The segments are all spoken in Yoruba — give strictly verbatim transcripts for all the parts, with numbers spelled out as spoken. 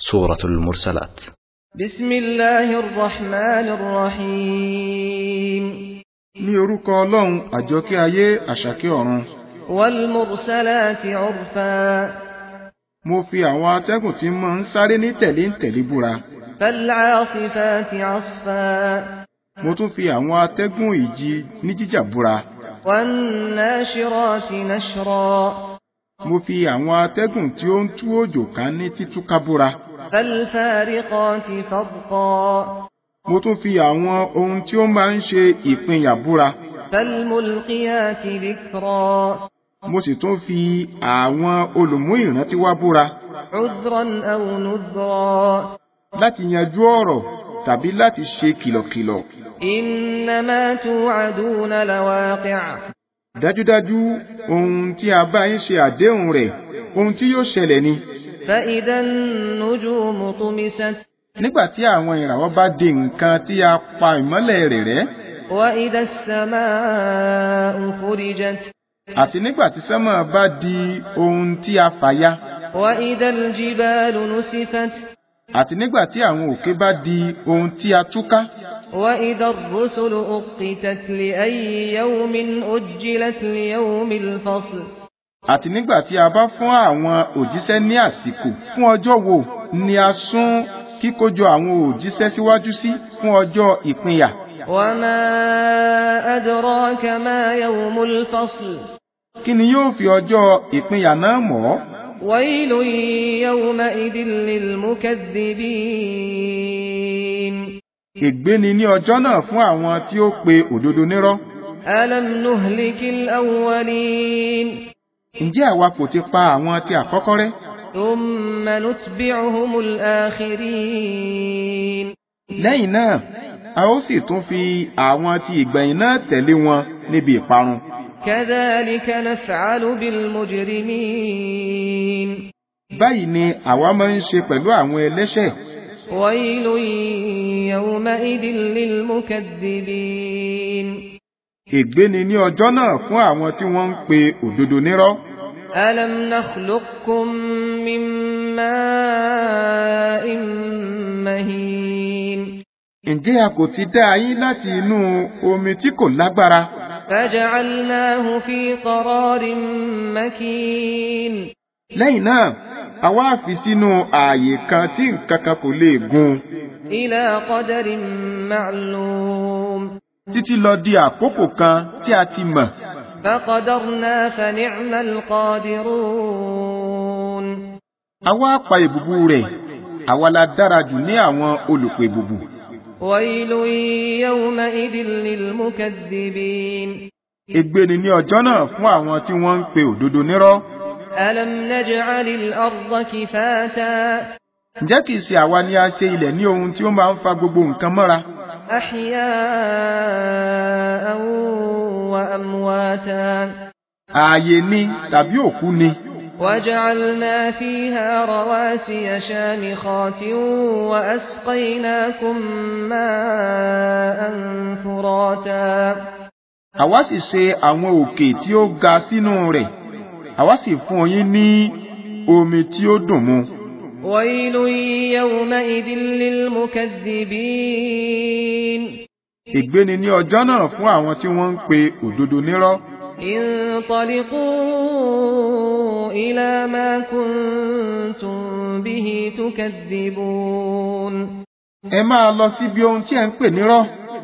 سورة المرسلات. بسم الله الرحمن الرحيم. ní orúkọ Ọlọ́run àjọkẹ́ ayé àṣàkẹ́ ọ̀run. والمرسلات عرفا. mo fi àwọn atẹ́gùn tí máa ń sáré ní tẹ̀lé ń tẹ̀lé búra. فالعاصفات عصفا. mo tún fi àwọn atẹ́gùn ìjì ní jíjà búra. والناشرات نشرا. mo fi àwọn atẹ́gùn tí ó ń tú òjò ká ní títúká búra. فالفارقات فرقا. mo tún fi àwọn ohun tí ó máa ń ṣe ìpínyà búra. فالملقيات ذكرا. mo sì tún fi àwọn olùmú ìrántí wá búra. عذرا أو نذرا. láti yanjú ọ̀rọ̀ tàbí láti ṣe kìlọ̀kìlọ̀. إنما توعدون لواقع. dájúdájú ohun tí a bá ń ṣe àdéhùn rẹ̀ ohun tí yóò ṣẹlẹ̀ ni. فإذا النجوم طمست. nígbà tí àwọn ìràwọ̀ bá di nǹkan tí a pa ìmọ́lẹ̀ rẹ̀ rẹ́. وإذا السماء فرجت. àti nígbà tí sánmà bá di ohun tí a fàya. وإذا الجبال نسفت. àti nígbà tí àwọn òkè bá di ohun tí a túká. وإذا الرسل أقتت لأي يوم أجلت ليوم الفصل. àti nígbà tí a bá fún àwọn òjíṣẹ́ ní àsìkò fún ọjọ́ wo ni a sún kíkójọ àwọn òjíṣẹ́ síwájú sí fún ọjọ́ ìpínyà. وما أدراك ما يوم الفصل. kí ni yóò fi ọjọ́ ìpínyà náà mọ̀? ويل يومئذ للمكذبين. ègbé ni ní ọjọ́ náà fún àwọn tí ó pe òdodo nírọ́. ألم نهلك الأولين. ǹjẹ́ àwa kò ti pa àwọn tí àkọ́kọ́ rẹ́? ثم نتبعهم الآخرين. lẹ́yìn náà a ó sì tún fi àwọn tí ìgbẹ̀yìn náà tẹ̀lé wọn níbi ìparun. كذلك نفعل بالمجرمين. báyìí ni àwa máa ń ṣe pẹ̀lú àwọn ẹlẹ́ṣẹ̀. ويل يومئذ للمكذبين. ègbé ni ní ọjọ́ náà fún àwọn tí wọ́n ń pe òdodo nírọ́. ألم نخلقكم من ماء مهين. ǹjẹ́ a kò ti dá yín láti inú omi tí kò lágbára? فجعلناه في قرار مكين. lẹ́yìn náà a wá fi sínú ààyè kan tí nǹkan kan kò lè gún. إلى قدر معلوم. títí lọ di àkókò kan tí a ti mọ̀. فقدرنا فنعم القادرون. a wá pa ìbùbù rẹ̀ àwa la dára jù ní àwọn olùpè ìbùbù. ويل يومئذ للمكذبين. ègbé ni ní ọjọ́ náà fún àwọn tí wọ́n ń pe òdodo nírọ́. ألم نجعل الأرض كفاتا. ǹjẹ́ kìí ṣe àwa ni a ṣe ilẹ̀ ní ohun tí ó máa ń fa gbogbo nǹkan mọ́ra? أحياء وأمواتا. ààyè ni tàbí òkú ni. وجعلنا فيها رواسي شامخات وأسقيناكم ماء فراتا. àwa sì ṣe àwọn òkè tí ó ga sínú rẹ̀ àwa sì fún yín ní omi tí ó dùn mu. ويل يومئذ للمكذبين. ègbé ni ní ọjọ́ náà fún àwọn tí wọ́n ń pe òdodo nírọ́. انطلقوا إلى ما كنتم به تكذبون. ẹ máa lọ síbi ohun tí ẹ ń pè nírọ́.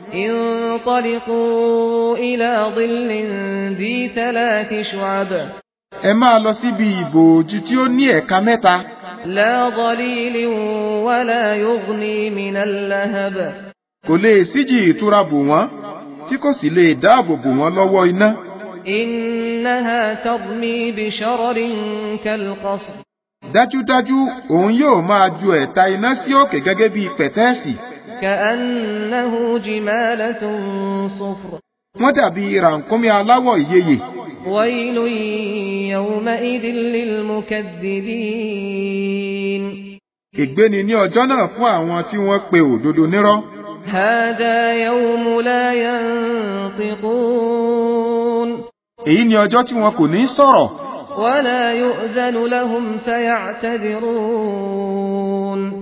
انطلقوا إلى ظل ذي ثلاث شعب. ẹ máa lọ síbi ìbòòjú tí ó ní ẹ̀ka mẹ́ta. لا ظليل ولا يغني من اللهب. kò lè síjì ìtura bò wọ́n tí kò sì lè dáàbò bò wọ́n lọ́wọ́ iná. إنها ترمي بشرر كالقصر. dájúdájú òun yóò máa ju ẹ̀ta iná sí òkè gẹ́gẹ́ bí pẹ̀tẹ́ẹ̀sì. كأنه جمالة صفر. wọ́n dàbí ràkúnmí aláwọ̀ ìyeyè. ويل يومئذ للمكذبين. ègbé ni ní ọjọ́ náà fún àwọn tí wọ́n pe òdodo nírọ́. هذا يوم لا ينطقون. èyí ni ọjọ́ tí wọn kò ní sọ̀rọ̀. ولا يؤذن لهم فيعتذرون.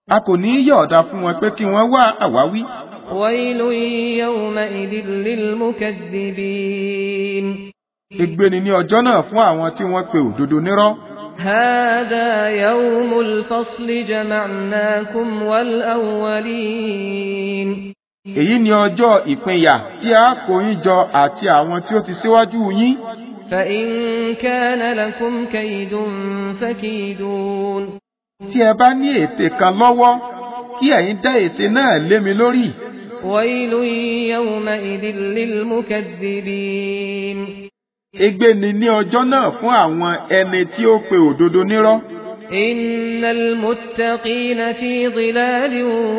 a kò ní yọ̀ọ̀da fún wọn pé kí wọ́n wá àwáwí. ويل يومئذ للمكذبين. Ègbé ni ní ọjọ́ náà fún àwọn tí wọ́n pe òdodo nírọ́. هذا يوم الفصل جمعناكم والأولين. Èyí ni ọjọ́ ìpínyà tí a kó yín jọ àti àwọn tí ó ti síwájú yín. فإن كان لكم كيد فكيدون. Tí ẹ bá ní ète kan lọ́wọ́, kí ẹ̀yin dá ète náà lé mi lórí. ويل يومئذ للمكذبين. Ègbé ni ní ọjọ́ náà fún àwọn ẹni tí ó pe òdodo nírọ́. إن المتقين في ظلال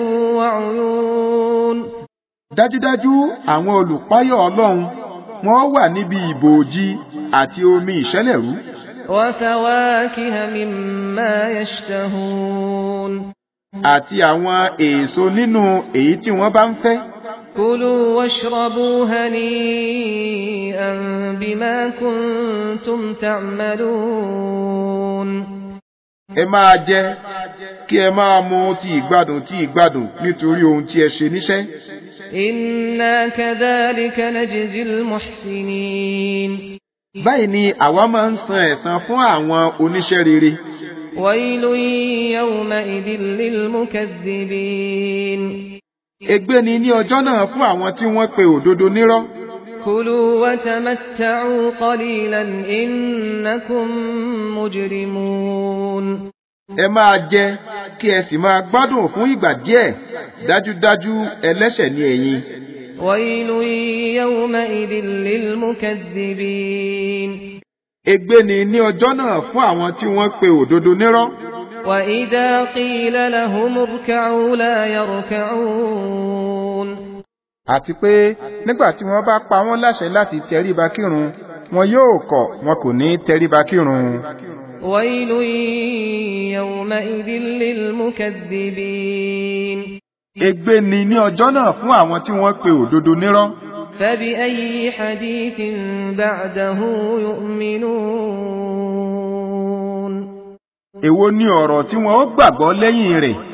وعيون. Dájúdájú àwọn olùpáyọ̀ Ọlọ́run wọ́n wà níbi ìbòòjì àti omi ìṣẹ́lẹ̀rú. وفواكه مما يشتهون. Àti àwọn èso nínú èyí tí wọ́n bá ń fẹ́. كلوا واشربوا هنيئا بما كنتم تعملون. Ẹ máa jẹ kí ẹ máa mu ti ìgbádùn ti ìgbádùn nítorí ohun tí ẹ ṣe níṣẹ́. إنا كذلك نجزي المحسنين. Báyìí ni àwa máa ń san ẹ̀san fún àwọn oníṣẹ́ rere. ويل يومئذ للمكذبين. Ègbé ni ní ọjọ́ náà fún àwọn tí wọ́n pe òdodo nírọ́. كلوا وتمتعوا قليلا إنكم مجرمون. Ẹ máa jẹ kí ẹ sì máa gbádùn fún ìgbà díẹ̀, dájúdájú ẹlẹ́ṣẹ̀ ni ẹ̀yin. ويل يومئذ للمكذبين. Ègbé ni ní ọjọ́ náà fún àwọn tí wọ́n pe òdodo nírọ́. وإذا قيل لهم اركعوا لا يركعون. Àti pé nígbà tí wọ́n bá pa wọ́n láṣẹ láti tẹríba kírun, wọn yóò kọ̀, wọn kò ní tẹríba kírun. ويل يومئذ للمكذبين. Ègbé ni ní ọjọ́ náà fún àwọn tí wọ́n pe òdodo nírọ́. فبأي حديث بعده يؤمنون. Èwo ni ọ̀rọ̀ tí wọ́n ó gbàgbọ́ lẹ́yìn rẹ̀?